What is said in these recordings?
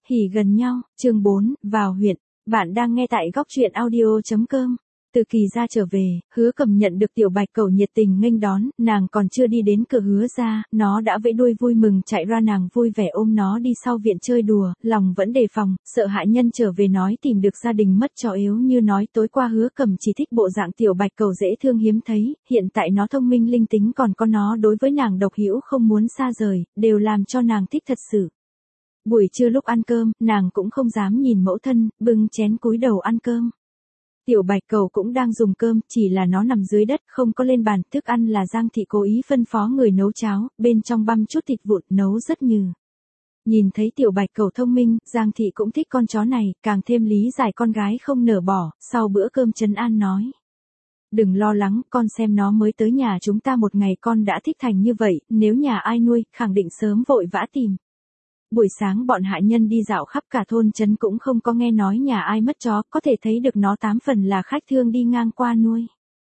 Hỉ gần nhau, chương 4, vào huyện. Bạn đang nghe tại góc truyện audio.com. Từ Kỳ gia trở về, Hứa Cầm nhận được Tiểu Bạch Cẩu nhiệt tình nghênh đón, nàng còn chưa đi đến cửa Hứa gia, nó đã vẫy đuôi vui mừng chạy ra, nàng vui vẻ ôm nó đi sau viện chơi đùa, lòng vẫn đề phòng, sợ hạ nhân trở về nói tìm được gia đình mất chó yếu như nói tối qua Hứa Cầm chỉ thích bộ dạng Tiểu Bạch Cẩu dễ thương hiếm thấy, hiện tại nó thông minh linh tính còn có nó đối với nàng độc hữu không muốn xa rời, đều làm cho nàng thích thật sự. Buổi trưa lúc ăn cơm, nàng cũng không dám nhìn mẫu thân, bưng chén cúi đầu ăn cơm. Tiểu Bạch Cẩu cũng đang dùng cơm, chỉ là nó nằm dưới đất, không có lên bàn, thức ăn là Giang thị cố ý phân phó người nấu cháo, bên trong băm chút thịt vụn, nấu rất nhừ. Nhìn thấy Tiểu Bạch Cẩu thông minh, Giang thị cũng thích con chó này, càng thêm lý giải con gái không nở bỏ, sau bữa cơm trấn an nói. Đừng lo lắng, con xem nó mới tới nhà chúng ta một ngày con đã thích thành như vậy, nếu nhà ai nuôi, khẳng định sớm vội vã tìm. Buổi sáng bọn hạ nhân đi dạo khắp cả thôn trấn cũng không có nghe nói nhà ai mất chó, có thể thấy được nó 8 phần là khách thương đi ngang qua nuôi.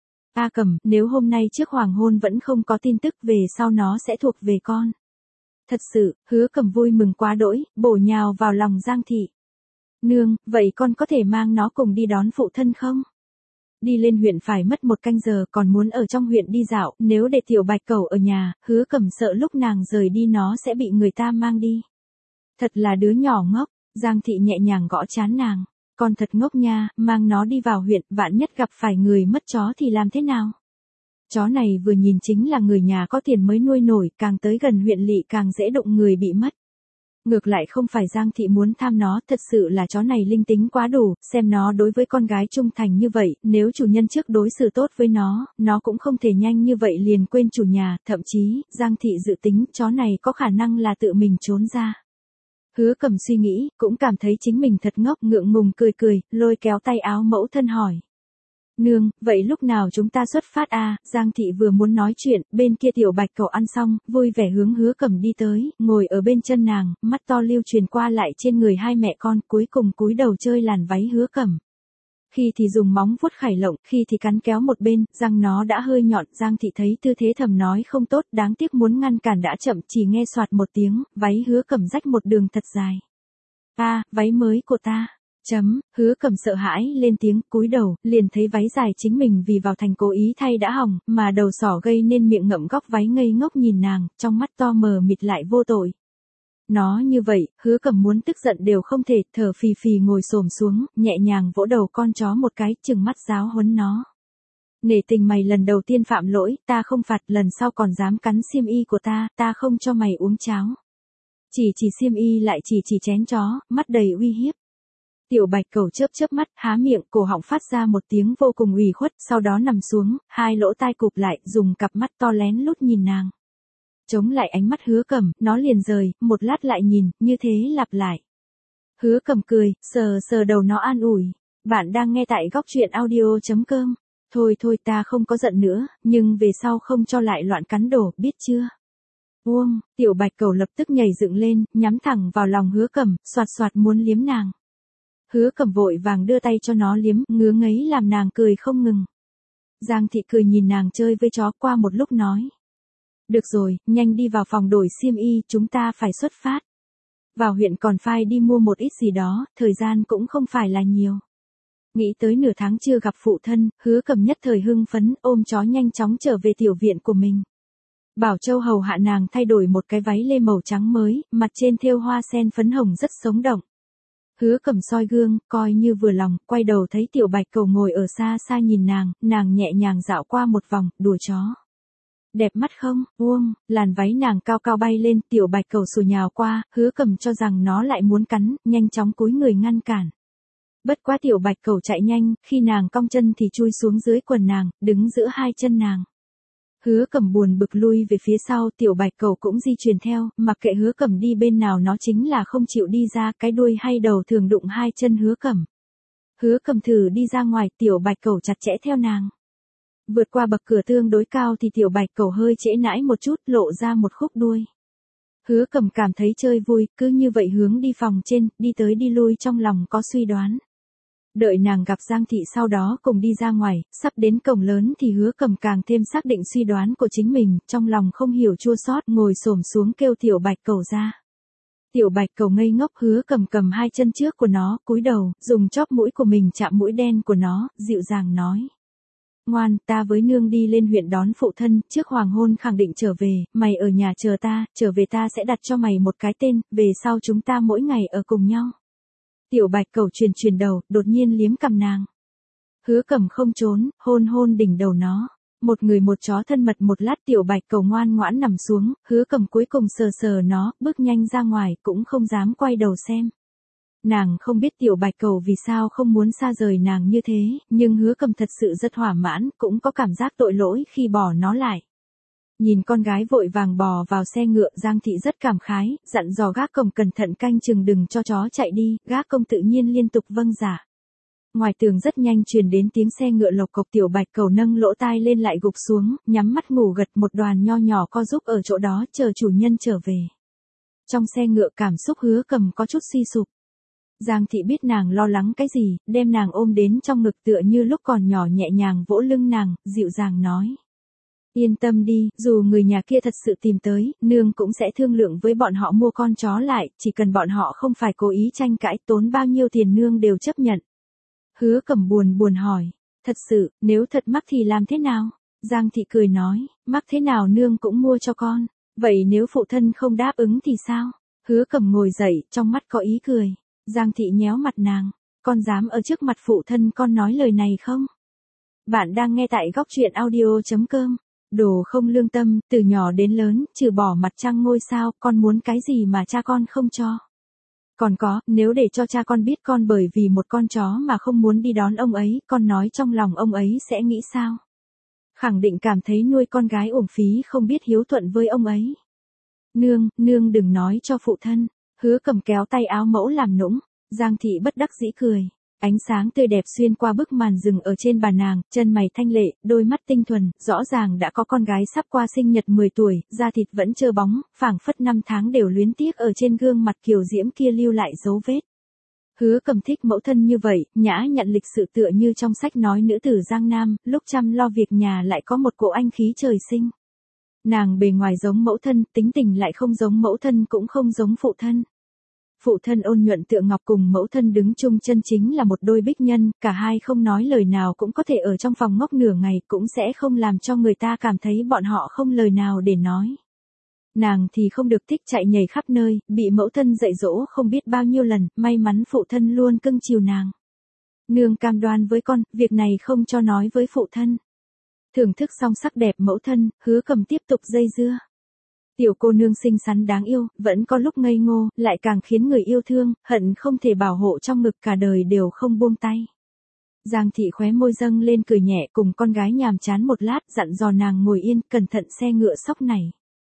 A Cầm, nếu hôm nay trước hoàng hôn vẫn không có tin tức về sau nó sẽ thuộc về con. Thật sự, Hứa Cầm vui mừng quá đỗi, bổ nhào vào lòng Giang thị. Nương, vậy con có thể mang nó cùng đi đón phụ thân không? Đi lên huyện phải mất 1 canh giờ, còn muốn ở trong huyện đi dạo, nếu để Tiểu Bạch Cẩu ở nhà, Hứa Cầm sợ lúc nàng rời đi nó sẽ bị người ta mang đi. Thật là đứa nhỏ ngốc, Giang thị nhẹ nhàng gõ trán nàng, con thật ngốc nha, mang nó đi vào huyện, vạn nhất gặp phải người mất chó thì làm thế nào? Chó này vừa nhìn chính là người nhà có tiền mới nuôi nổi, càng tới gần huyện lỵ càng dễ đụng người bị mất. Ngược lại không phải Giang thị muốn tham nó, thật sự là chó này linh tính quá đủ, xem nó đối với con gái trung thành như vậy, nếu chủ nhân trước đối xử tốt với nó cũng không thể nhanh như vậy liền quên chủ nhà, thậm chí, Giang thị dự tính chó này có khả năng là tự mình trốn ra. Hứa Cầm suy nghĩ, cũng cảm thấy chính mình thật ngốc, ngượng ngùng cười, lôi kéo tay áo mẫu thân hỏi. Nương, vậy lúc nào chúng ta xuất phát à? Giang thị vừa muốn nói chuyện, bên kia Tiểu Bạch Cẩu ăn xong, vui vẻ hướng Hứa Cầm đi tới, ngồi ở bên chân nàng, mắt to lưu truyền qua lại trên người hai mẹ con, cuối cùng cúi đầu chơi làn váy Hứa Cầm. Khi thì dùng móng vuốt khải lộng, khi thì cắn kéo một bên, răng nó đã hơi nhọn, Giang thị thấy tư thế thầm nói không tốt, đáng tiếc muốn ngăn cản đã chậm, chỉ nghe soạt một tiếng, váy Hứa Cầm rách một đường thật dài. Váy mới của ta. Hứa Cầm sợ hãi lên tiếng, cúi đầu, liền thấy váy dài chính mình vì vào thành cố ý thay đã hỏng, mà đầu sỏ gây nên miệng ngậm góc váy ngây ngốc nhìn nàng, trong mắt to mờ mịt lại vô tội. Nó như vậy, Hứa Cầm muốn tức giận đều không thể, thở phì phì ngồi xổm xuống, nhẹ nhàng vỗ đầu con chó một cái, trừng mắt giáo huấn nó. Nể tình mày lần đầu tiên phạm lỗi, ta không phạt, lần sau còn dám cắn xiêm y của ta không cho mày uống cháo. Chỉ xiêm y lại chỉ chén chó, mắt đầy uy hiếp. Tiểu Bạch Cẩu chớp mắt, há miệng, cổ họng phát ra một tiếng vô cùng ủy khuất, sau đó nằm xuống, hai lỗ tai cụp lại, dùng cặp mắt to lén lút nhìn nàng. Chống lại ánh mắt Hứa Cầm, nó liền rời, một lát lại nhìn, như thế lặp lại. Hứa Cầm cười, sờ đầu nó an ủi. Bạn đang nghe tại góc truyện audio.com. Thôi ta không có giận nữa, nhưng về sau không cho lại loạn cắn đổ, biết chưa? Tiểu Bạch Cẩu lập tức nhảy dựng lên, nhắm thẳng vào lòng Hứa Cầm, soạt muốn liếm nàng. Hứa Cầm vội vàng đưa tay cho nó liếm, ngứa ngấy làm nàng cười không ngừng. Giang thị cười nhìn nàng chơi với chó, qua một lúc nói. Được rồi, nhanh đi vào phòng đổi xiêm y, chúng ta phải xuất phát. Vào huyện còn phải đi mua một ít gì đó, thời gian cũng không phải là nhiều. Nghĩ tới nửa tháng chưa gặp phụ thân, Hứa Cầm nhất thời hưng phấn, ôm chó nhanh chóng trở về tiểu viện của mình. Bảo Châu hầu hạ nàng thay đổi một cái váy lê màu trắng mới, mặt trên thêu hoa sen phấn hồng rất sống động. Hứa Cầm soi gương, coi như vừa lòng, quay đầu thấy Tiểu Bạch Cẩu ngồi ở xa nhìn nàng nhẹ nhàng dạo qua một vòng, đùa chó. Đẹp mắt không? Làn váy nàng cao cao bay lên, Tiểu Bạch Cẩu sủa nhào qua, Hứa Cầm cho rằng nó lại muốn cắn, nhanh chóng cúi người ngăn cản. Bất quá Tiểu Bạch Cẩu chạy nhanh, khi nàng cong chân thì chui xuống dưới quần nàng, đứng giữa hai chân nàng. Hứa Cầm buồn bực lui về phía sau, Tiểu Bạch Cẩu cũng di chuyển theo, mặc kệ Hứa Cầm đi bên nào nó chính là không chịu đi ra, cái đuôi hay đầu thường đụng hai chân Hứa Cầm. Hứa Cầm thử đi ra ngoài, Tiểu Bạch Cẩu chặt chẽ theo nàng. Vượt qua bậc cửa tương đối cao thì Tiểu Bạch Cẩu hơi trễ nãi một chút, lộ ra một khúc đuôi. Hứa Cầm cảm thấy chơi vui, cứ như vậy hướng đi phòng trên, đi tới đi lui trong lòng có suy đoán. Đợi nàng gặp Giang thị sau đó cùng đi ra ngoài, sắp đến cổng lớn thì Hứa Cầm càng thêm xác định suy đoán của chính mình, trong lòng không hiểu chua xót, ngồi xổm xuống kêu Tiểu Bạch Cẩu ra. Tiểu bạch cầu ngây ngốc, Hứa cầm cầm hai chân trước của nó, cúi đầu, dùng chóp mũi của mình chạm mũi đen của nó, dịu dàng nói. Ngoan, ta với nương đi lên huyện đón phụ thân, trước hoàng hôn khẳng định trở về, mày ở nhà chờ ta, trở về ta sẽ đặt cho mày một cái tên, về sau chúng ta mỗi ngày ở cùng nhau. Tiểu bạch cầu truyền đầu, đột nhiên liếm cằm nàng. Hứa cầm không trốn, hôn hôn đỉnh đầu nó. Một người một chó thân mật một lát, tiểu bạch cầu ngoan ngoãn nằm xuống, Hứa cầm cuối cùng sờ sờ nó, bước nhanh ra ngoài, cũng không dám quay đầu xem. Nàng không biết tiểu bạch cầu vì sao không muốn xa rời nàng như thế, nhưng Hứa cầm thật sự rất hỏa mãn, cũng có cảm giác tội lỗi khi bỏ nó lại. Nhìn con gái vội vàng bò vào xe ngựa, Giang Thị rất cảm khái, dặn dò gác cổng cẩn thận canh chừng đừng cho chó chạy đi, gác công tự nhiên liên tục vâng dạ. Ngoài tường rất nhanh truyền đến tiếng xe ngựa lộc cộc, tiểu bạch cầu nâng lỗ tai lên lại gục xuống, nhắm mắt ngủ gật, một đoàn nho nhỏ co giúp ở chỗ đó chờ chủ nhân trở về. Trong xe ngựa cảm xúc Hứa cầm có chút suy sụp. Giang Thị biết nàng lo lắng cái gì, đem nàng ôm đến trong ngực tựa như lúc còn nhỏ nhẹ nhàng vỗ lưng nàng, dịu dàng nói. Yên tâm đi, dù người nhà kia thật sự tìm tới, nương cũng sẽ thương lượng với bọn họ mua con chó lại, chỉ cần bọn họ không phải cố ý tranh cãi, tốn bao nhiêu tiền nương đều chấp nhận. Hứa cầm buồn hỏi, thật sự, nếu thật mắc thì làm thế nào? Giang Thị cười nói, mắc thế nào nương cũng mua cho con, vậy nếu phụ thân không đáp ứng thì sao? Hứa cầm ngồi dậy, trong mắt có ý cười. Giang Thị nhéo mặt nàng, con dám ở trước mặt phụ thân con nói lời này không? Bạn đang nghe tại góc truyện audio.com. Đồ không lương tâm, từ nhỏ đến lớn, trừ bỏ mặt trăng ngôi sao, con muốn cái gì mà cha con không cho? Còn có, nếu để cho cha con biết con bởi vì một con chó mà không muốn đi đón ông ấy, con nói trong lòng ông ấy sẽ nghĩ sao? Khẳng định cảm thấy nuôi con gái uổng phí, không biết hiếu thuận với ông ấy. Nương đừng nói cho phụ thân. Hứa cầm kéo tay áo mẫu làm nũng. Giang Thị bất đắc dĩ cười. Ánh sáng tươi đẹp xuyên qua bức màn rừng ở trên bà nàng, chân mày thanh lệ, đôi mắt tinh thuần, rõ ràng đã có con gái sắp qua sinh nhật 10 tuổi, da thịt vẫn trơ bóng, phảng phất 5 tháng đều luyến tiếc ở trên gương mặt kiều diễm kia lưu lại dấu vết. Hứa cầm thích mẫu thân như vậy, nhã nhặn lịch sự tựa như trong sách nói nữ tử Giang Nam, lúc chăm lo việc nhà lại có một cỗ anh khí trời sinh. Nàng bề ngoài giống mẫu thân, tính tình lại không giống mẫu thân cũng không giống phụ thân. Phụ thân ôn nhuận tựa ngọc cùng mẫu thân đứng chung chân chính là một đôi bích nhân, cả hai không nói lời nào cũng có thể ở trong phòng ngốc nửa ngày, cũng sẽ không làm cho người ta cảm thấy bọn họ không lời nào để nói. Nàng thì không được thích chạy nhảy khắp nơi, bị mẫu thân dạy dỗ không biết bao nhiêu lần, may mắn phụ thân luôn cưng chiều nàng. Nương cam đoan với con, việc này không cho nói với phụ thân. Thưởng thức xong sắc đẹp mẫu thân, Hứa cầm tiếp tục dây dưa. Tiểu cô nương xinh xắn đáng yêu, vẫn có lúc ngây ngô, lại càng khiến người yêu thương, hận không thể bảo hộ trong ngực cả đời đều không buông tay. Giang Thị khóe môi dâng lên cười nhẹ, cùng con gái nhàm chán một lát, dặn dò nàng ngồi yên, cẩn thận xe ngựa sóc này.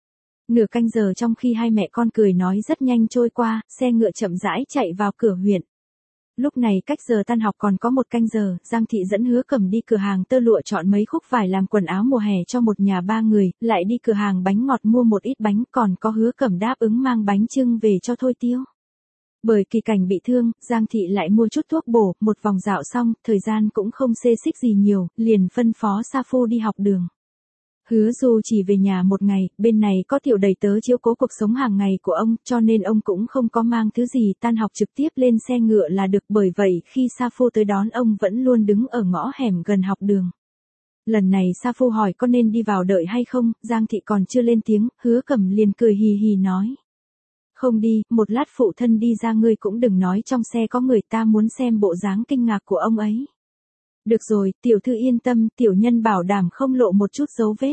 Nửa canh giờ trong khi hai mẹ con cười nói rất nhanh trôi qua, xe ngựa chậm rãi chạy vào cửa huyện. Lúc này cách giờ tan học còn có một canh giờ, Giang Thị dẫn Hứa cầm đi cửa hàng tơ lụa chọn mấy khúc vải làm quần áo mùa hè cho một nhà 3 người, lại đi cửa hàng bánh ngọt mua một ít bánh, còn có Hứa cầm đáp ứng mang bánh chưng về cho Thôi Tiêu. Bởi kỳ cảnh bị thương, Giang Thị lại mua chút thuốc bổ, một vòng dạo xong, thời gian cũng không xê xích gì nhiều, liền phân phó Sa Phu đi học đường. Hứa Du chỉ về nhà một ngày, bên này có tiểu đầy tớ chiếu cố cuộc sống hàng ngày của ông, cho nên ông cũng không có mang thứ gì, tan học trực tiếp lên xe ngựa là được, bởi vậy khi Sa Phu tới đón ông vẫn luôn đứng ở ngõ hẻm gần học đường. Lần này Sa Phu hỏi có nên đi vào đợi hay không, Giang Thị còn chưa lên tiếng, Hứa cầm liền cười hì hì nói. Không đi, một lát phụ thân đi ra ngươi cũng đừng nói trong xe có người, ta muốn xem bộ dáng kinh ngạc của ông ấy. Được rồi, tiểu thư yên tâm, tiểu nhân bảo đảm không lộ một chút dấu vết.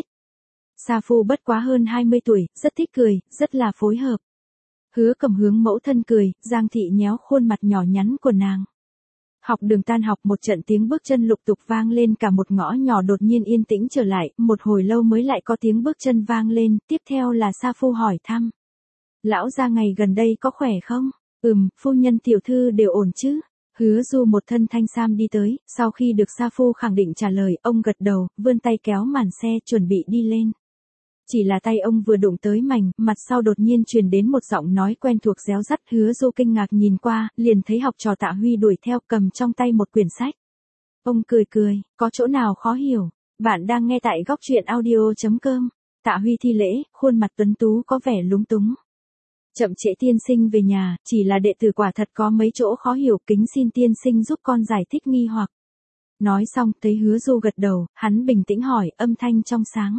Sa Phu bất quá hơn 20 tuổi, rất thích cười, rất là phối hợp. Hứa cầm hướng mẫu thân cười, Giang Thị nhéo khuôn mặt nhỏ nhắn của nàng. Học đường tan học, một trận tiếng bước chân lục tục vang lên, cả một ngõ nhỏ đột nhiên yên tĩnh trở lại, một hồi lâu mới lại có tiếng bước chân vang lên, tiếp theo là Sa Phu hỏi thăm. Lão gia ngày gần đây có khỏe không? Phu nhân tiểu thư đều ổn chứ? Hứa Du một thân thanh sam đi tới, sau khi được Sa Phu khẳng định trả lời, ông gật đầu, vươn tay kéo màn xe, chuẩn bị đi lên. Chỉ là tay ông vừa đụng tới mảnh, mặt sau đột nhiên truyền đến một giọng nói quen thuộc réo rắt, Hứa Du kinh ngạc nhìn qua, liền thấy học trò Tạ Huy đuổi theo, cầm trong tay một quyển sách. Ông cười, có chỗ nào khó hiểu? Bạn đang nghe tại góc truyện audio.com. Tạ Huy thi lễ, khuôn mặt tuấn tú có vẻ lúng túng. Chậm trễ tiên sinh về nhà, chỉ là đệ tử quả thật có mấy chỗ khó hiểu, kính xin tiên sinh giúp con giải thích nghi hoặc. Nói xong, thấy Hứa Du gật đầu, hắn bình tĩnh hỏi, âm thanh trong sáng.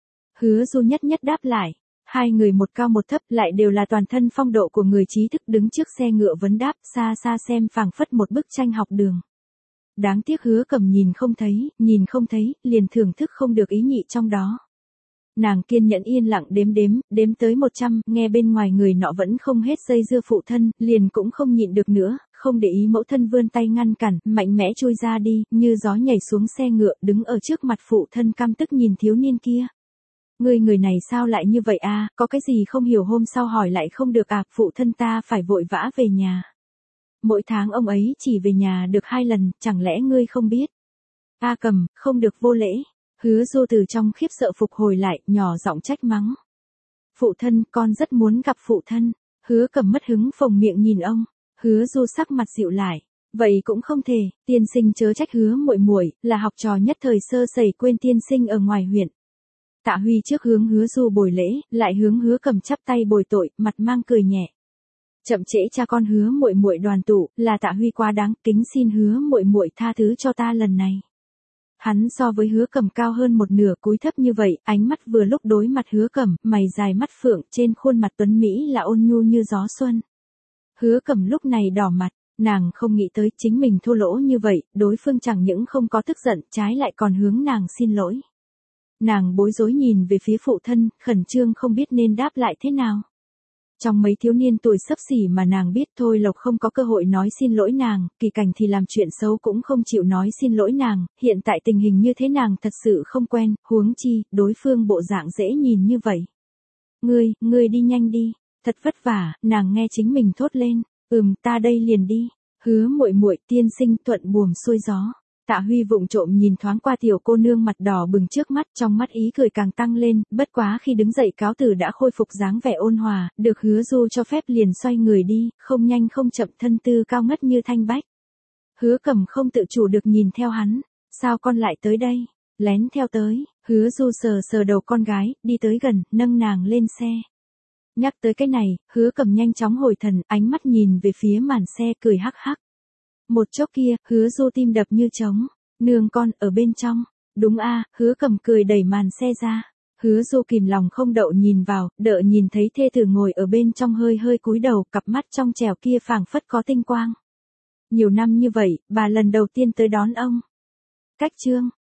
Hứa Du nhất nhất đáp lại. Hai người một cao một thấp, lại đều là toàn thân phong độ của người trí thức, đứng trước xe ngựa vấn đáp, xa xa xem phảng phất một bức tranh học đường. Đáng tiếc Hứa Cẩm nhìn không thấy, liền thưởng thức không được ý nhị trong đó. Nàng kiên nhẫn yên lặng đếm tới 100, nghe bên ngoài người nọ vẫn không hết dây dưa phụ thân, liền cũng không nhịn được nữa, không để ý mẫu thân vươn tay ngăn cản, mạnh mẽ chui ra đi, như gió nhảy xuống xe ngựa, đứng ở trước mặt phụ thân căm tức nhìn thiếu niên kia. Người này sao lại như vậy a, có cái gì không hiểu, hôm sau hỏi lại không được à, phụ thân ta phải vội vã về nhà. Mỗi tháng ông ấy chỉ về nhà được 2 lần, chẳng lẽ ngươi không biết? A Cầm, không được vô lễ. Hứa Du từ trong khiếp sợ phục hồi lại, nhỏ giọng trách mắng. Phụ thân, con rất muốn gặp phụ thân. Hứa Cầm mất hứng phồng miệng nhìn ông. Hứa Du sắc mặt dịu lại. Vậy cũng không thể, tiên sinh chớ trách Hứa muội muội, là học trò nhất thời sơ sẩy quên tiên sinh ở ngoài huyện. Tạ Huy trước hướng Hứa Du bồi lễ, lại hướng Hứa Cầm chắp tay bồi tội, mặt mang cười nhẹ. Chậm trễ cha con Hứa muội muội đoàn tụ, là Tạ Huy quá đáng, kính xin Hứa muội muội tha thứ cho ta lần này. Hắn so với Hứa Cầm cao hơn một nửa, cúi thấp như vậy, ánh mắt vừa lúc đối mặt Hứa Cầm, mày dài mắt phượng, trên khuôn mặt tuấn mỹ là ôn nhu như gió xuân. Hứa Cầm lúc này đỏ mặt, nàng không nghĩ tới chính mình thua lỗ như vậy, đối phương chẳng những không có tức giận, trái lại còn hướng nàng xin lỗi. Nàng bối rối nhìn về phía phụ thân, khẩn trương không biết nên đáp lại thế nào. Trong mấy thiếu niên tuổi xấp xỉ mà nàng biết, Thôi Lộc không có cơ hội nói xin lỗi nàng, Kỳ Cảnh thì làm chuyện xấu cũng không chịu nói xin lỗi nàng, hiện tại tình hình như thế nàng thật sự không quen, huống chi, đối phương bộ dạng dễ nhìn như vậy. Ngươi đi nhanh đi, thật vất vả, nàng nghe chính mình thốt lên, ta đây liền đi, Hứa muội muội, tiên sinh thuận buồm xuôi gió. Tạ Huy vụng trộm nhìn thoáng qua tiểu cô nương mặt đỏ bừng trước mắt, trong mắt ý cười càng tăng lên, bất quá khi đứng dậy cáo từ đã khôi phục dáng vẻ ôn hòa, được Hứa Du cho phép liền xoay người đi, không nhanh không chậm, thân tư cao ngất như thanh bách. Hứa Cầm không tự chủ được nhìn theo hắn, sao con lại tới đây, lén theo tới, Hứa Du sờ đầu con gái, đi tới gần, nâng nàng lên xe. Nhắc tới cái này, Hứa Cầm nhanh chóng hồi thần, ánh mắt nhìn về phía màn xe cười hắc hắc. Một chốc kia, Hứa Du tim đập như trống. Nương con, ở bên trong. Đúng a, Hứa Cầm cười đẩy màn xe ra. Hứa Du kìm lòng không đậu nhìn vào, đợi nhìn thấy thê tử ngồi ở bên trong hơi cúi đầu, cặp mắt trong trẻo kia phảng phất có tinh quang. Nhiều năm như vậy, bà lần đầu tiên tới đón ông. Cách chương